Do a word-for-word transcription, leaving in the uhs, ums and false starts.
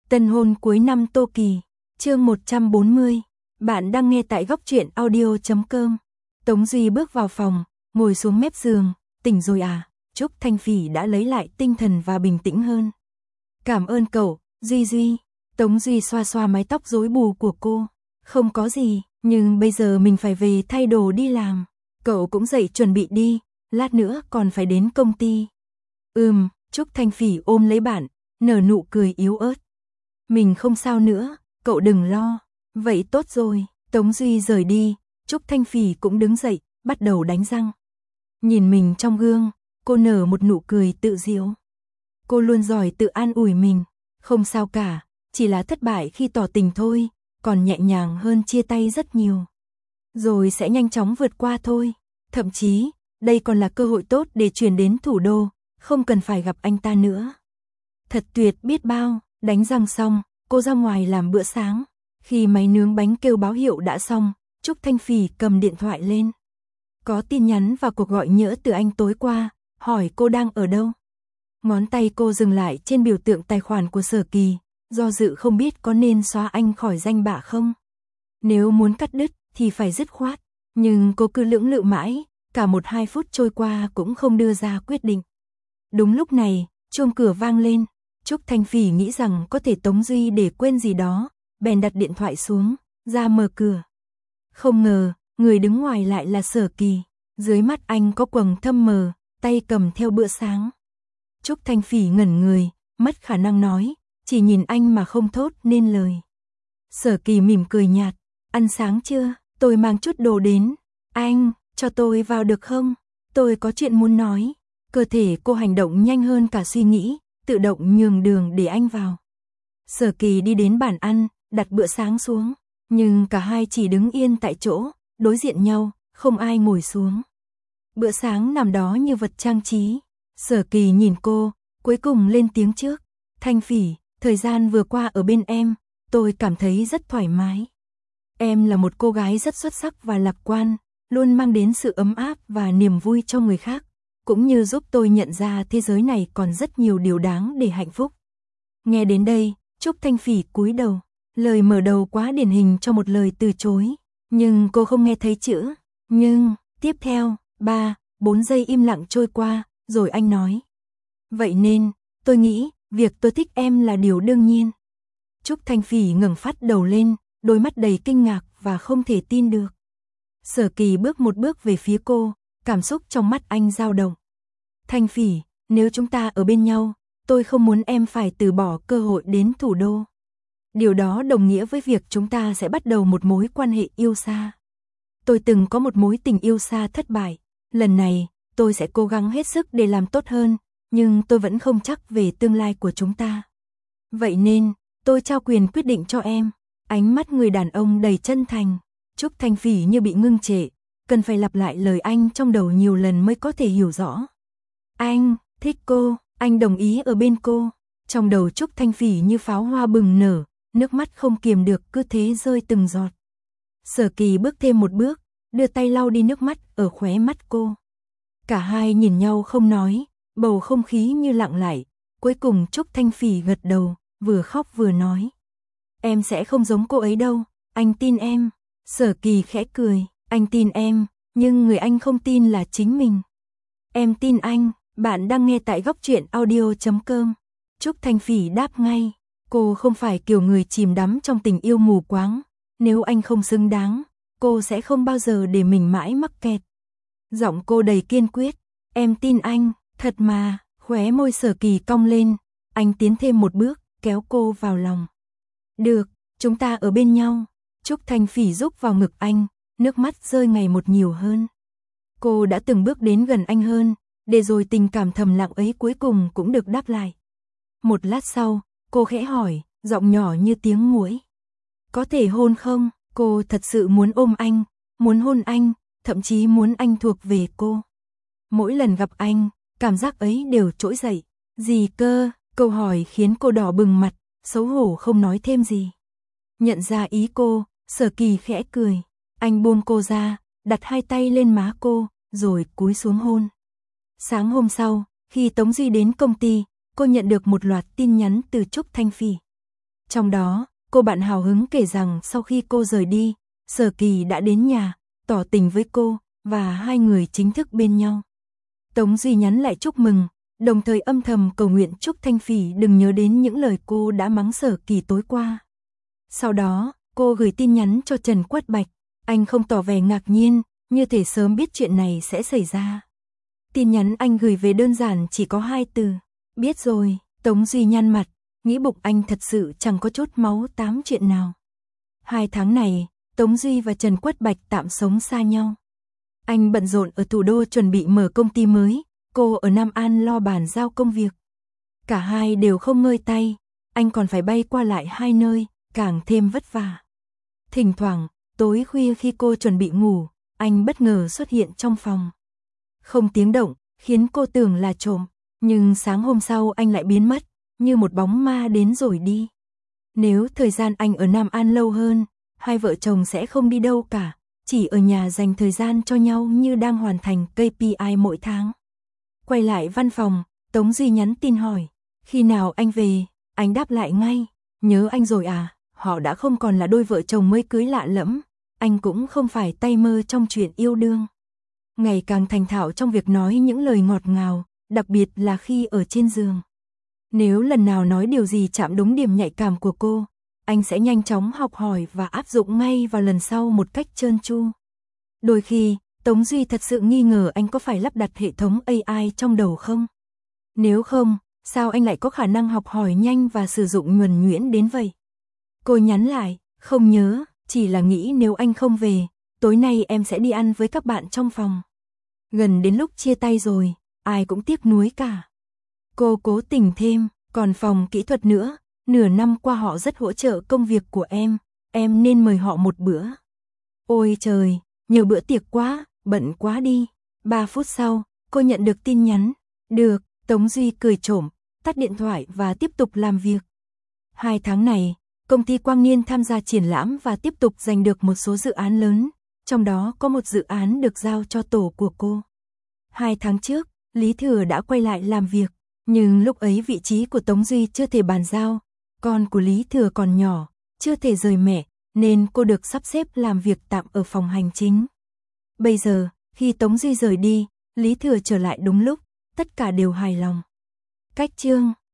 Tân hôn cuối năm Tô Kỳ, chương một trăm bốn mươi. Bạn đang nghe tại góc truyện audio chấm com. Tống Duy bước vào phòng, ngồi xuống mép giường. Tỉnh rồi à? Trúc Thanh Phỉ đã lấy lại tinh thần và bình tĩnh hơn. Cảm ơn cậu, Duy Duy. Tống Duy xoa xoa mái tóc rối bù của cô. Không có gì, nhưng bây giờ mình phải về thay đồ đi làm. Cậu cũng dậy chuẩn bị đi, lát nữa còn phải đến công ty. Ừm, Trúc Thanh Phỉ ôm lấy bạn, nở nụ cười yếu ớt. Mình không sao nữa, cậu đừng lo. Vậy tốt rồi. Tống Duy rời đi, Trúc Thanh Phỉ cũng đứng dậy, bắt đầu đánh răng. Nhìn mình trong gương, cô nở một nụ cười tự giễu. Cô luôn giỏi tự an ủi mình, không sao cả, chỉ là thất bại khi tỏ tình thôi, còn nhẹ nhàng hơn chia tay rất nhiều. Rồi sẽ nhanh chóng vượt qua thôi. Thậm chí, đây còn là cơ hội tốt để chuyển đến thủ đô, không cần phải gặp anh ta nữa. Thật tuyệt biết bao. Đánh răng xong, cô ra ngoài làm bữa sáng. Khi máy nướng bánh kêu báo hiệu đã xong, Trúc Thanh Phỉ cầm điện thoại lên. Có tin nhắn và cuộc gọi nhỡ từ anh tối qua, hỏi cô đang ở đâu. Ngón tay cô dừng lại trên biểu tượng tài khoản của Sở Kỳ, do dự không biết có nên xóa anh khỏi danh bạ không. Nếu muốn cắt đứt thì phải dứt khoát, nhưng cô cứ lưỡng lự mãi, cả một hai phút trôi qua cũng không đưa ra quyết định. Đúng lúc này, chuông cửa vang lên. Trúc Thanh Phỉ nghĩ rằng có thể Tống Duy để quên gì đó, bèn đặt điện thoại xuống, ra mở cửa. Không ngờ, người đứng ngoài lại là Sở Kỳ, dưới mắt anh có quầng thâm mờ, tay cầm theo bữa sáng. Trúc Thanh Phỉ ngẩn người, mất khả năng nói, chỉ nhìn anh mà không thốt nên lời. Sở Kỳ mỉm cười nhạt, ăn sáng chưa, tôi mang chút đồ đến. Anh, cho tôi vào được không? Tôi có chuyện muốn nói. Cơ thể cô hành động nhanh hơn cả suy nghĩ, tự động nhường đường để anh vào. Sở Kỳ đi đến bàn ăn, đặt bữa sáng xuống, nhưng cả hai chỉ đứng yên tại chỗ, đối diện nhau, không ai ngồi xuống. Bữa sáng nằm đó như vật trang trí. Sở Kỳ nhìn cô, cuối cùng lên tiếng trước. Thanh Phỉ, thời gian vừa qua ở bên em, tôi cảm thấy rất thoải mái. Em là một cô gái rất xuất sắc và lạc quan, luôn mang đến sự ấm áp và niềm vui cho người khác, cũng như giúp tôi nhận ra thế giới này còn rất nhiều điều đáng để hạnh phúc. Nghe đến đây, Trúc Thanh Phỉ cúi đầu, lời mở đầu quá điển hình cho một lời từ chối, nhưng cô không nghe thấy chữ nhưng. Tiếp theo, ba, bốn giây im lặng trôi qua, rồi anh nói. Vậy nên, tôi nghĩ, việc tôi thích em là điều đương nhiên. Trúc Thanh Phỉ ngẩng phát đầu lên, đôi mắt đầy kinh ngạc và không thể tin được. Sở Kỳ bước một bước về phía cô, cảm xúc trong mắt anh dao động. Thanh Phỉ, nếu chúng ta ở bên nhau, tôi không muốn em phải từ bỏ cơ hội đến thủ đô. Điều đó đồng nghĩa với việc chúng ta sẽ bắt đầu một mối quan hệ yêu xa. Tôi từng có một mối tình yêu xa thất bại. Lần này, tôi sẽ cố gắng hết sức để làm tốt hơn, nhưng tôi vẫn không chắc về tương lai của chúng ta. Vậy nên, tôi trao quyền quyết định cho em. Ánh mắt người đàn ông đầy chân thành. Trúc Thanh Phỉ như bị ngưng trệ, cần phải lặp lại lời anh trong đầu nhiều lần mới có thể hiểu rõ. Anh, thích cô, anh đồng ý ở bên cô. Trong đầu Trúc Thanh Phỉ như pháo hoa bừng nở, nước mắt không kiềm được cứ thế rơi từng giọt. Sở Kỳ bước thêm một bước, đưa tay lau đi nước mắt ở khóe mắt cô. Cả hai nhìn nhau không nói, bầu không khí như lặng lại. Cuối cùng Trúc Thanh Phỉ gật đầu, vừa khóc vừa nói. Em sẽ không giống cô ấy đâu, anh tin em. Sở Kỳ khẽ cười, anh tin em, nhưng người anh không tin là chính mình. Em tin anh. Bạn đang nghe tại góc truyện audio chấm com. Trúc Thanh Phỉ đáp ngay. Cô không phải kiểu người chìm đắm trong tình yêu mù quáng. Nếu anh không xứng đáng, cô sẽ không bao giờ để mình mãi mắc kẹt. Giọng cô đầy kiên quyết. Em tin anh, thật mà. Khóe môi Sở Kỳ cong lên. Anh tiến thêm một bước, kéo cô vào lòng. Được, chúng ta ở bên nhau. Trúc Thanh Phỉ rúc vào ngực anh, nước mắt rơi ngày một nhiều hơn. Cô đã từng bước đến gần anh hơn, để rồi tình cảm thầm lặng ấy cuối cùng cũng được đáp lại. Một lát sau, cô khẽ hỏi, giọng nhỏ như tiếng muỗi. Có thể hôn không? Cô thật sự muốn ôm anh, muốn hôn anh, thậm chí muốn anh thuộc về cô. Mỗi lần gặp anh, cảm giác ấy đều trỗi dậy. Gì cơ? Câu hỏi khiến cô đỏ bừng mặt, xấu hổ không nói thêm gì. Nhận ra ý cô, Sở Kỳ khẽ cười. Anh buông cô ra, đặt hai tay lên má cô, rồi cúi xuống hôn. Sáng hôm sau, khi Tống Duy đến công ty, cô nhận được một loạt tin nhắn từ Trúc Thanh Phỉ. Trong đó, cô bạn hào hứng kể rằng sau khi cô rời đi, Sở Kỳ đã đến nhà, tỏ tình với cô, và hai người chính thức bên nhau. Tống Duy nhắn lại chúc mừng, đồng thời âm thầm cầu nguyện Trúc Thanh Phỉ đừng nhớ đến những lời cô đã mắng Sở Kỳ tối qua. Sau đó, cô gửi tin nhắn cho Trần Quất Bạch, anh không tỏ vẻ ngạc nhiên, như thể sớm biết chuyện này sẽ xảy ra. Tin nhắn anh gửi về đơn giản chỉ có hai từ, biết rồi. Tống Duy nhăn mặt, nghĩ bụng anh thật sự chẳng có chút máu tám chuyện nào. Hai tháng này, Tống Duy và Trần Quất Bạch tạm sống xa nhau. Anh bận rộn ở thủ đô chuẩn bị mở công ty mới, cô ở Nam An lo bàn giao công việc. Cả hai đều không ngơi tay, anh còn phải bay qua lại hai nơi, càng thêm vất vả. Thỉnh thoảng, tối khuya khi cô chuẩn bị ngủ, anh bất ngờ xuất hiện trong phòng. Không tiếng động, khiến cô tưởng là trộm, nhưng sáng hôm sau anh lại biến mất, như một bóng ma đến rồi đi. Nếu thời gian anh ở Nam An lâu hơn, hai vợ chồng sẽ không đi đâu cả, chỉ ở nhà dành thời gian cho nhau như đang hoàn thành ca pê i mỗi tháng. Quay lại văn phòng, Tống Duy nhắn tin hỏi, khi nào anh về? Anh đáp lại ngay, nhớ anh rồi à, họ đã không còn là đôi vợ chồng mới cưới lạ lẫm, anh cũng không phải tay mơ trong chuyện yêu đương. Ngày càng thành thạo trong việc nói những lời ngọt ngào, đặc biệt là khi ở trên giường. Nếu lần nào nói điều gì chạm đúng điểm nhạy cảm của cô, anh sẽ nhanh chóng học hỏi và áp dụng ngay vào lần sau một cách trơn tru. Đôi khi, Tống Duy thật sự nghi ngờ anh có phải lắp đặt hệ thống a i trong đầu không? Nếu không, sao anh lại có khả năng học hỏi nhanh và sử dụng nhuần nhuyễn đến vậy? Cô nhắn lại, không nhớ, chỉ là nghĩ nếu anh không về, tối nay em sẽ đi ăn với các bạn trong phòng. Gần đến lúc chia tay rồi, ai cũng tiếc nuối cả. Cô cố tình thêm, còn phòng kỹ thuật nữa, nửa năm qua họ rất hỗ trợ công việc của em, em nên mời họ một bữa. Ôi trời, nhiều bữa tiệc quá, bận quá đi. Ba phút sau, cô nhận được tin nhắn. Được, Tống Duy cười trộm, tắt điện thoại và tiếp tục làm việc. Hai tháng này, công ty Quang Niên tham gia triển lãm và tiếp tục giành được một số dự án lớn, trong đó có một dự án được giao cho tổ của cô. Hai tháng trước, Lý Thừa đã quay lại làm việc, nhưng lúc ấy vị trí của Tống Duy chưa thể bàn giao, con của Lý Thừa còn nhỏ, chưa thể rời mẹ, nên cô được sắp xếp làm việc tạm ở phòng hành chính. Bây giờ, khi Tống Duy rời đi, Lý Thừa trở lại đúng lúc, tất cả đều hài lòng. Cách chương